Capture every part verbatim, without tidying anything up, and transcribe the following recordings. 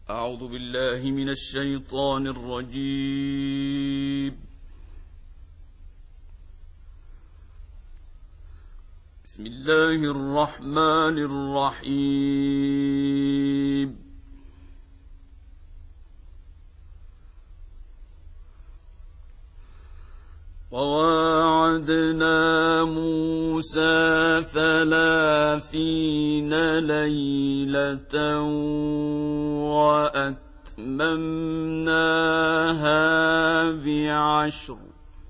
أعوذ بالله من الشيطان الرجيم. بسم الله الرحمن الرحيم. وواعدنا موسى ثلاثين ليلة وأتممناها بعشر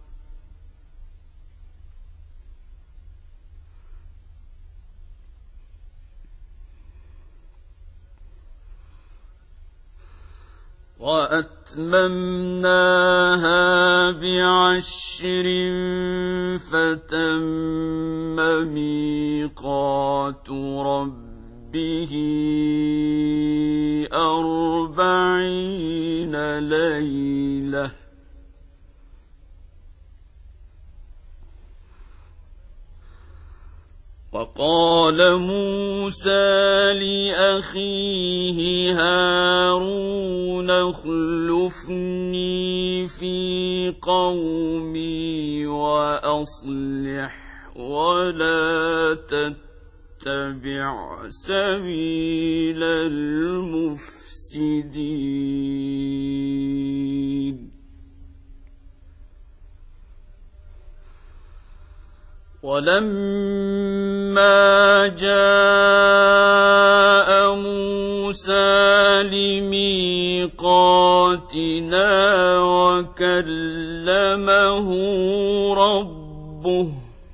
وأتممناها بعشر فتم ميقات ربه أربعين ليلة وقال موسى لأخيه هارون اخلفني في قومي وأصلح ولا تتبع سبيل المفسدين. ولما جاء موسى لميقاتنا وكلمه ربه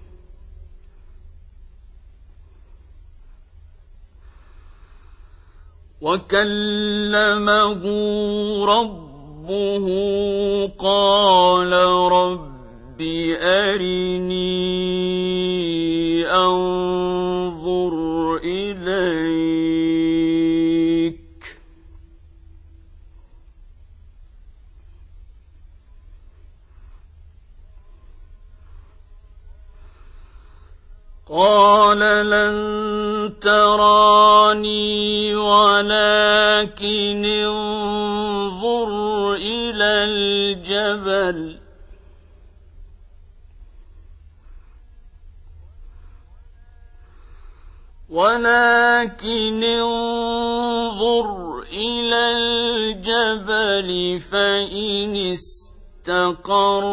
وكلمه ربه قال رب أرني أنظر إليك قال لن تراني ولكن انظر إلى الجبل ولكن انظر إلى الجبل فإن استقر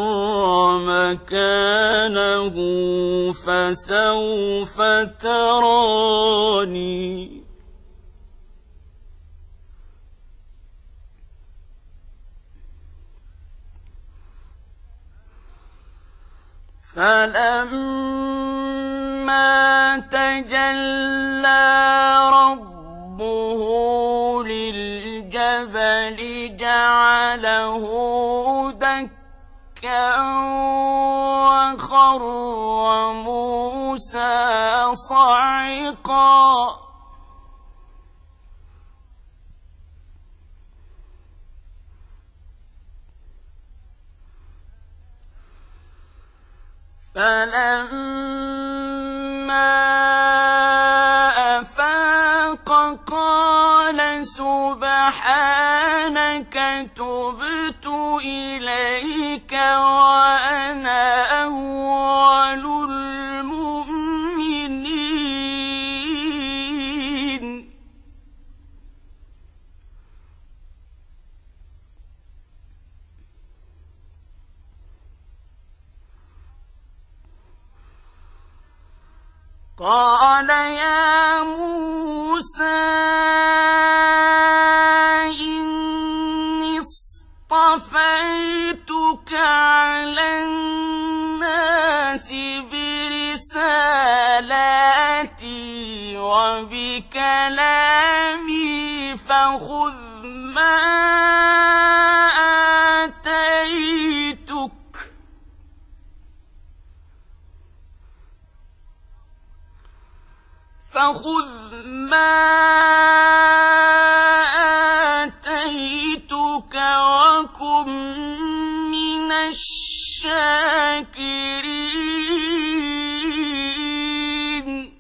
مكانه فسوف تراني فلما تجلى ربه للجبل جعله دكا وخر موسى صعقا فلما أفاق قال سبحانك تبت إليك وأنا أول المؤمنين. قال يا موسى إني اصطفيتك على الناس برسالاتي وبكلامي فخذ ما آتيتك فخذ ما آتيتك وكن من الشاكرين.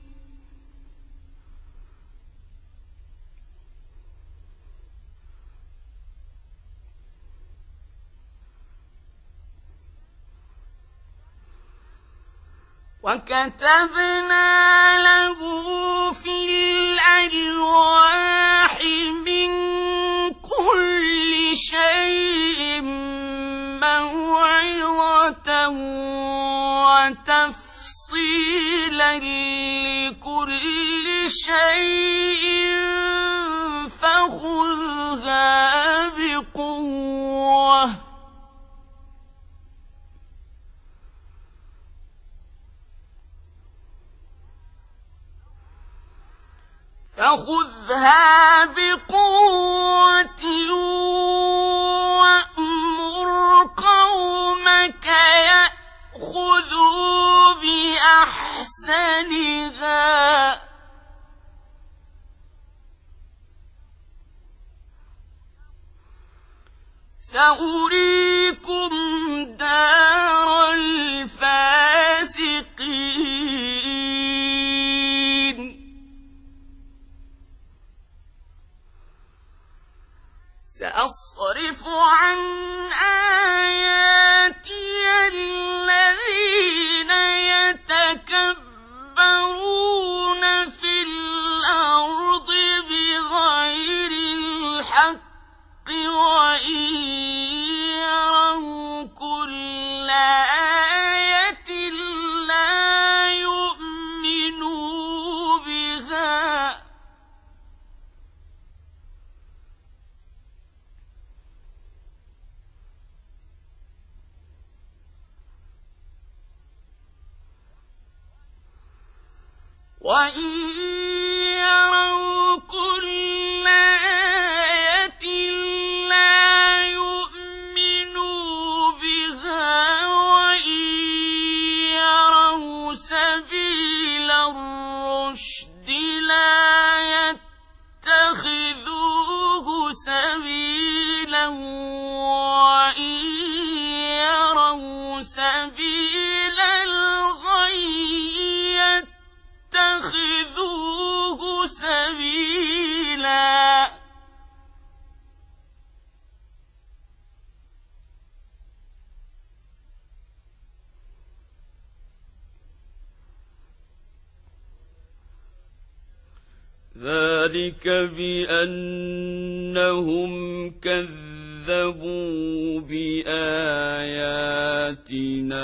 وكتبنا له في الألواح من كل شيء موعظة وتفصيلا لكل شيء فخذها بقوة فخذها بقوة وأمر قومك يأخذوا بأحسنها سأريكم دار الفاسقين سأصرف عن آياتي الذين يتكبرون في الأرض بغير الحق وإن يروا كل آية لا يؤمنوا بها وإن يروا كل آية لا يؤمنوا بها وإن يروا سبيل الرشد لا يتخذوه سبيلا وإن يروا سبيل الغي اتخذوه سبيلا ذلك بأنهم كذبوا بآياتنا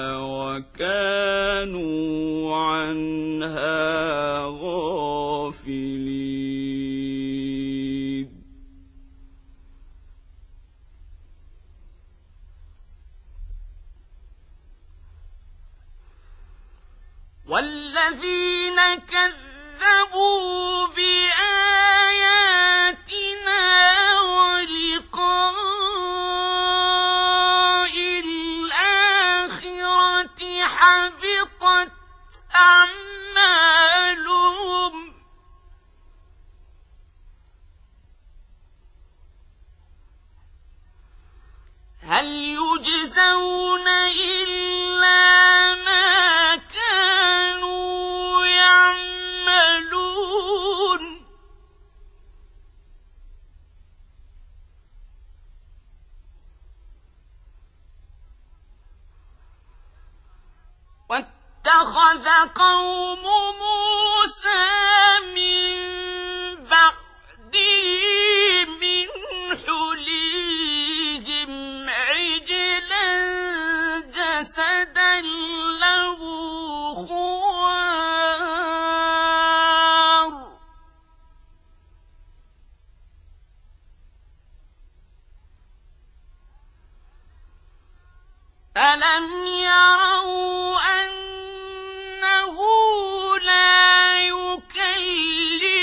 وكانوا عنها غافلين والذين كذبوا بآياتنا ولقاء الآخرة حبطت أعمالهم هل يجزون إلا ما كانوا يعملون واتخذ قوم موسى من بعده من حليهم عجلا جسدا له خوار ألم يروا أنه لا يكلم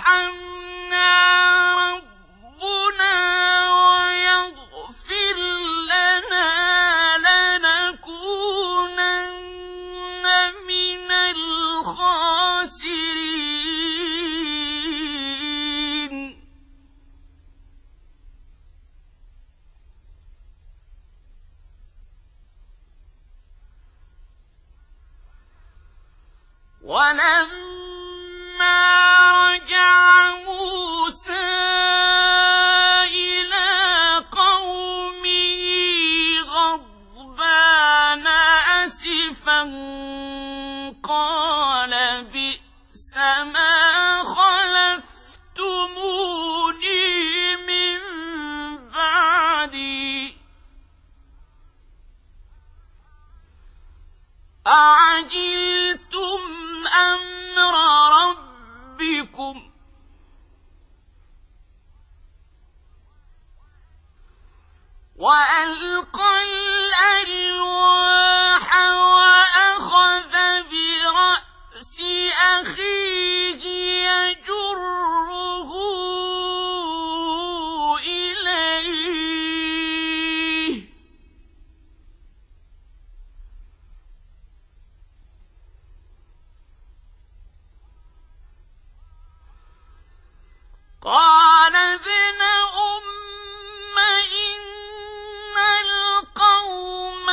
يرحمنا ربنا ويغفر لنا لنكونن من الخاسرين. ولما رجع موسى إلى قومه غضبان أسفا قال بئس ما خلفتموني من بعدي أعجلتم أمر ربكم وألقى الألواح وأخذ برأس أخيه يجره إليه قال ابن أم إن القوم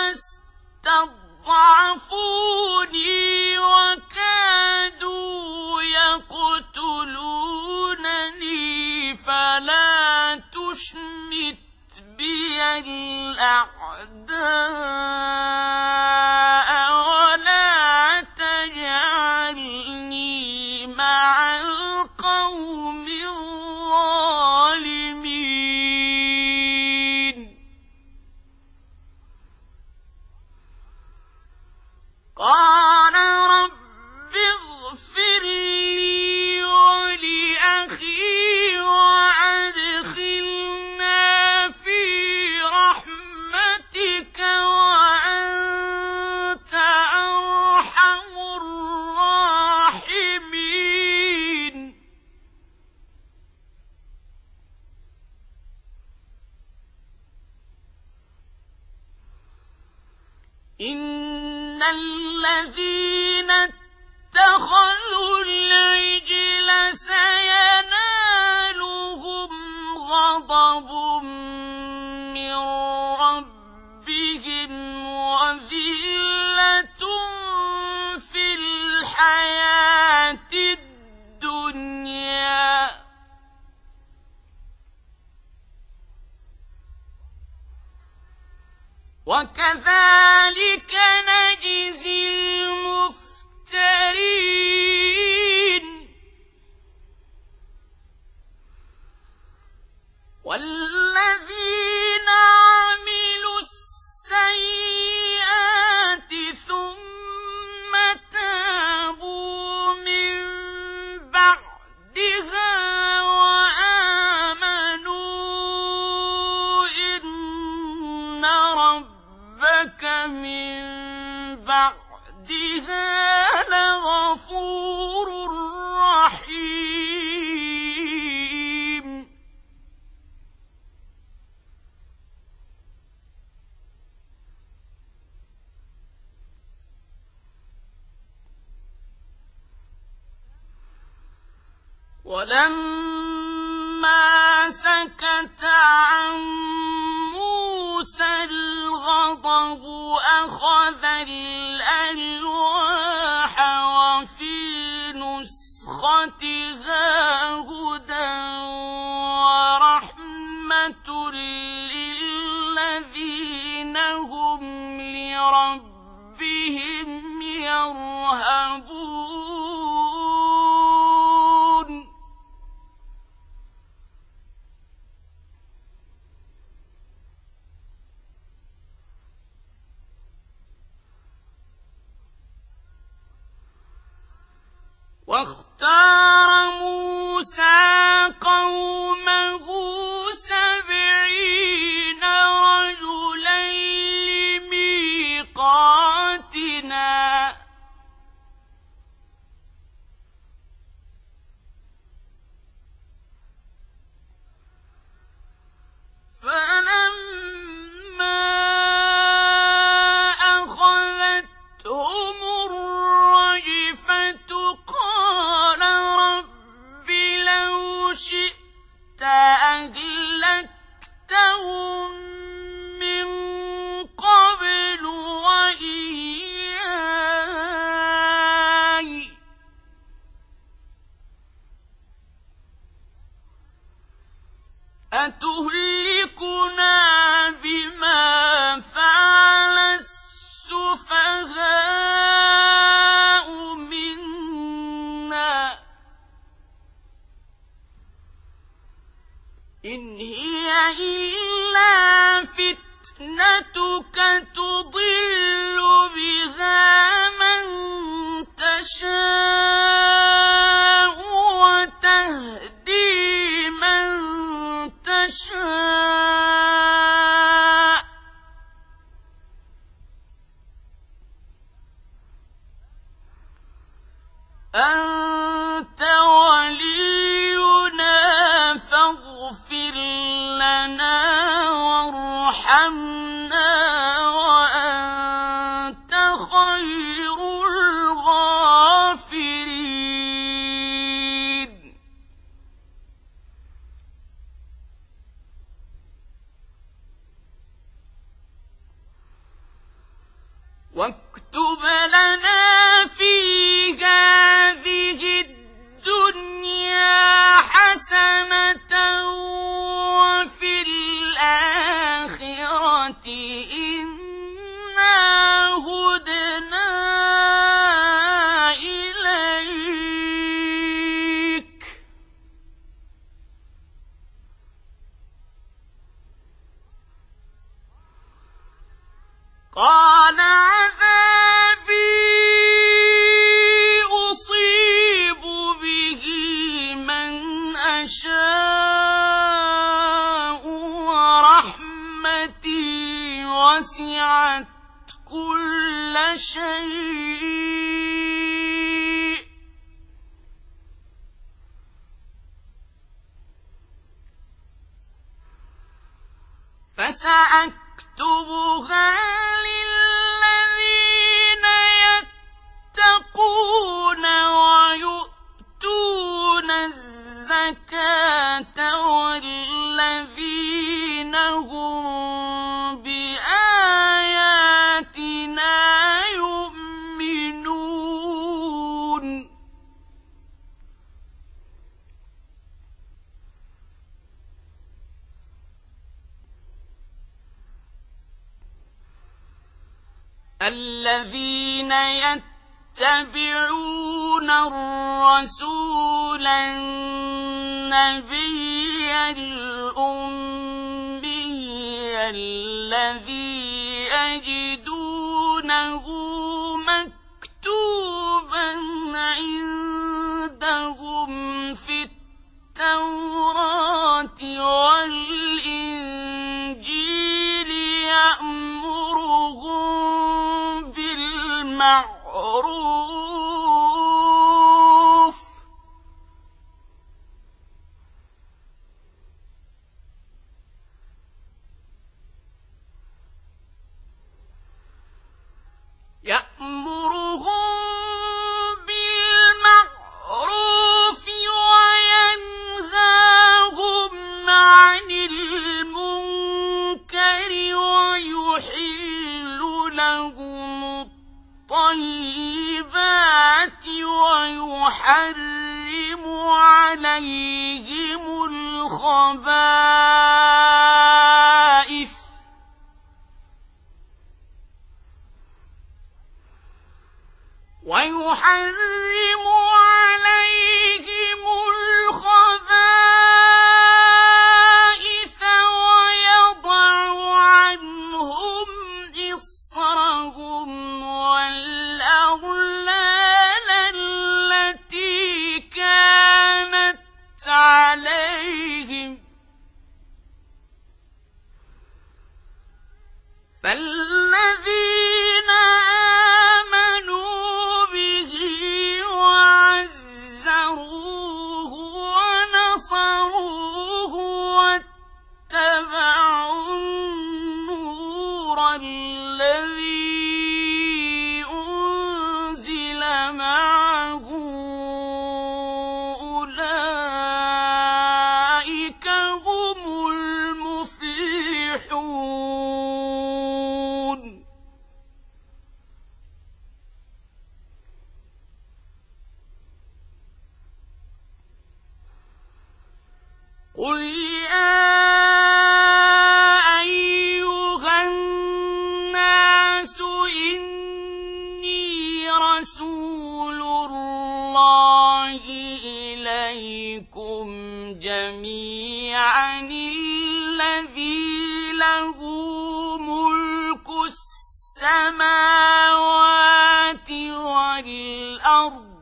استضعفوني وكادوا يقتلونني فلا تشمت بي الأعداء ولا تجعلني مع القوم الظالمين. قال رب اغفر لي ولأخي وأدخلنا في رحمتك وأنت أرحم الراحمين. إن الذين اتخذوا العجل سينالهم غضب من ربهم وذلة في الحياة الدنيا وكذلك نجزي المفترين. والذين عملوا السيئات ثم تابوا من بعدها وآمنوا إن ربك من بعدها لغفور رحيم. ولما سكت عن موسى الغضب أخذ الألواح وفي نسختها هدى ورحمة للذين هم لربهم يرهبون. واختار موسى قومه سبعين رجلا لميقاتنا شئت أهلكتهم من قبل وإياي أتهلكنا بما فعل السفهاء منا إن هي إلا فتنتك تضل بها من تشاء وتهدي من تشاء أنت ولينا فاغفر لنا وارحمنا وأنت خير الغافرين واكتب لنا في هذه الدنيا حسنة وفي الآخرة إنا هدنا إليك قال عذابي أصيب به من أشاء ورحمتي وسعت كل شيء فسأكتبها للذين يتقون ويؤتون الزكاة والذين هم بآياتنا يؤمنون الذين يتبعون الرسول النبي الأمي الذي يجدونه مكتوبا عندهم في التوراة والإنجيل يأمرهم بالمعروف يأمرهم بالمعروف وينهاهم عن المنكر ويحل لهم الطيبات ويحرم عليهم الخبائث ويحرم عليهم الخبائث ويضع عنهم إصرهم والأغلال التي كانت عليهم فالذين آمنوا به وعملوا قُلْ يَا أَيُّهَا النَّاسُ إِنِّي رَسُولُ اللَّهِ إِلَيْكُمْ جَمِيعًا الَّذِي لَهُ مُلْكُ السَّمَاوَاتِ وَالْأَرْضِ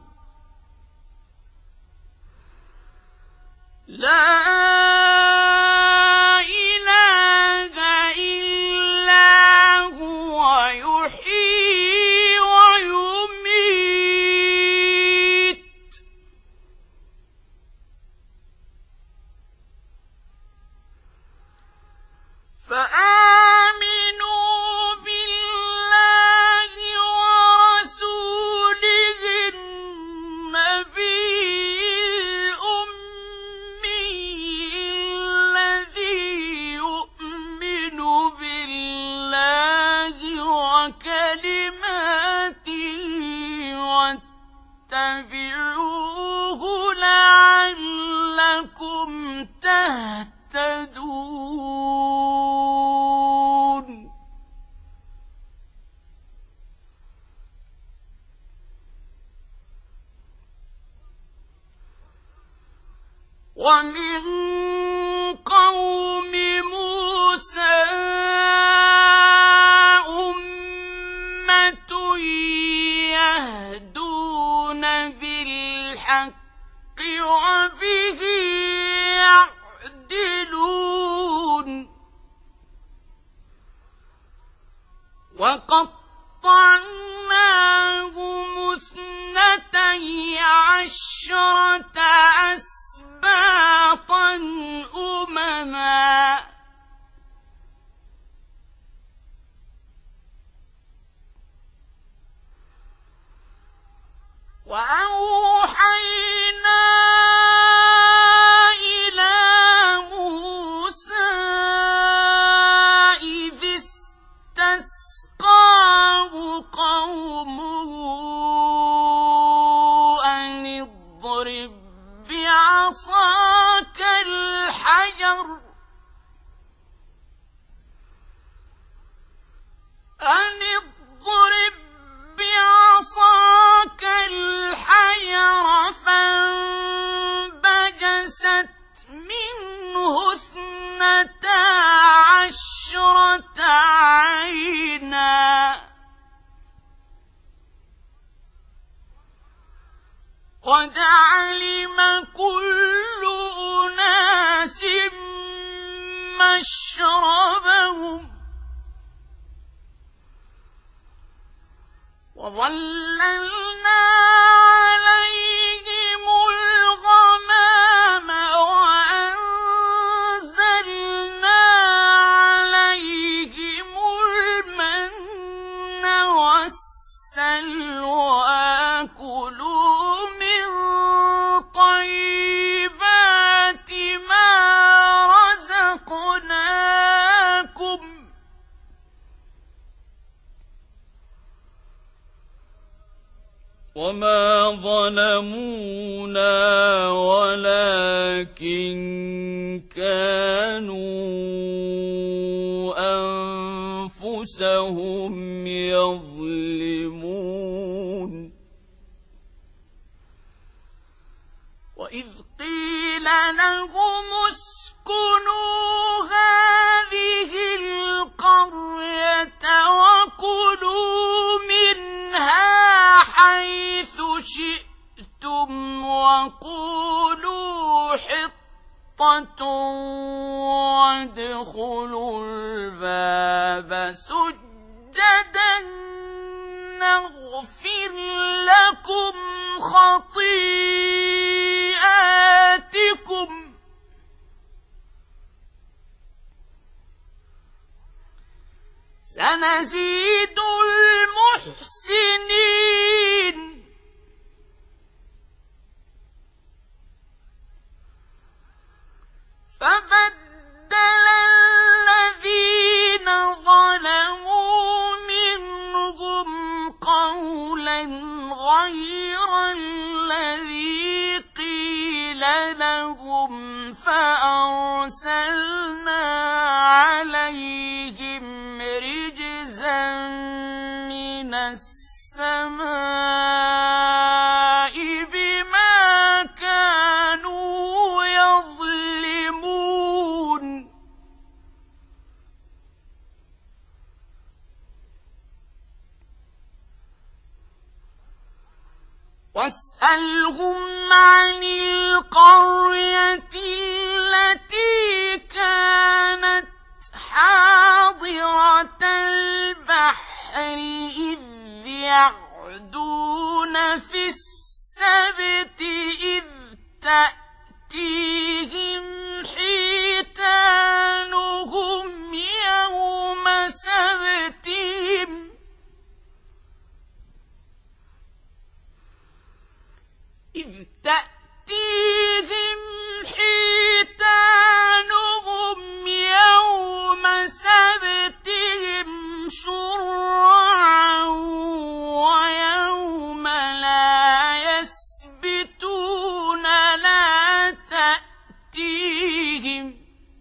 لَا إِلَٰهَ إِلَّا هُوَ يُحْيِي وَيُمِيتُ فَآمِنُوا بِاللَّهِ وَرَسُولِهِ النَّبِيِّ الْأُمِّيِّ الَّذِي يُؤْمِنُ بِاللَّهِ وَكَلِمَاتِهِ وَاتَّبِعُوهُ لَعَلَّكُمْ تَهْتَدُونَ وَمِن قَوْمِ مُوسَىٰ أُمَّةٌ يَهْدُونَ بِالْحَقِّ وَبِهِ يَعْدِلُونَ وَقَطَّعْنَاهُمُ اثْنَتَيْ عَشْرَةَ أَسْبَاطًا أُمَمًا وَأَوْحَيْنَا إِلَىٰ مُوسَىٰ إِذِ اسْتَسْقَاهُ قَوْمُهُ أَنِ اضْرِب بِّعَصَاكَ الْحَجَرَ أَنِ اضْرِب بِّعَصَاكَ الْحَجَرَ فَانبَجَسَتْ مِنْهُ اثْنَتَا عَشْرَةَ عَيْنًا قَدْ عَلِمَ كُلُّ أُنَاسٍ مَّشْرَبَهُمْ وَظَلَّلْنَا عَلَيْهِمُ الْغَمَامَ وَأَنزَلْنَا عَلَيْهِمُ الْمَنَّ وَالسَّلْوَىٰ كُلُوا مِن طَيِّبَاتِ مَا رَزَقْنَاكُمْ وَمَا ظَلَمُونَا وَلَٰكِن كَانُوا أَنفُسَهُمْ يَظْلِمُونَ وَإِذْ قِيلَ لَهُمُ اسْكُنُوا هَٰذِهِ الْقَرْيَةَ وَكُلُوا مِنْهَا حَيْثُ شِئْتُمْ وَقُولُوا حِطَّةٌ وَادْخُلُوا الْبَابَ سُجَّدًا نَّغْفِرْ لَكُمْ خَطِيئَاتِكُمْ سَنَزِيدُ الْمُحْسِنِينَ فَبَدَّلَ الَّذِينَ ظَلَمُوا مِنْهُمْ قَوْلًا غَيْرَ الَّذِي قِيلَ لَهُمْ فأرسلنا عليهم رجزا من السماء بما كانوا يظلمون واسألهم عن القرية التي كانت حاضرة البحر إذ يعدون في السبت إذ تأتيهم حيتانهم يوم سبتهم إذ تأتيهم حيتانهم يوم سبتهم شرعا ويوم لا يسبتون لا تأتيهم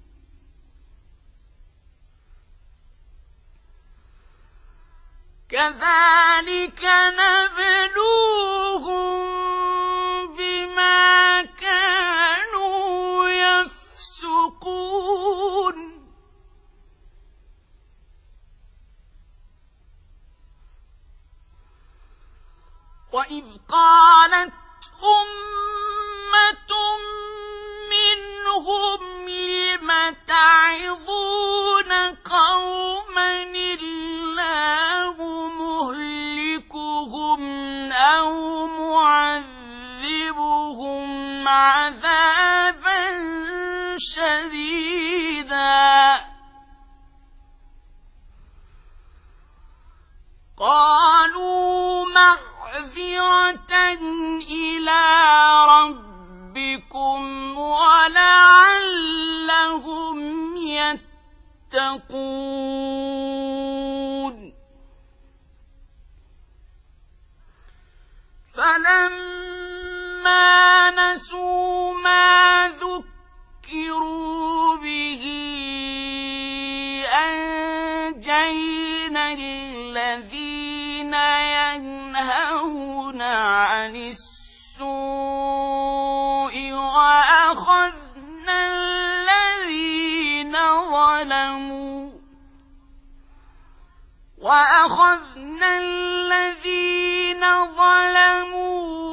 كذلك نبلوهم بما كانوا يفسقون وإذ قالت أمة منهم لم تعظون قوما الله مهلكهم أو معذبهم عذابا شديدا قالوا معذرة إلى ربكم ولعلهم يتقون فلما نسوا ما ذكروا به أنجينا الذين ينهون عن السوء وأخذنا الذين ظلموا وأخذنا الذين ظلموا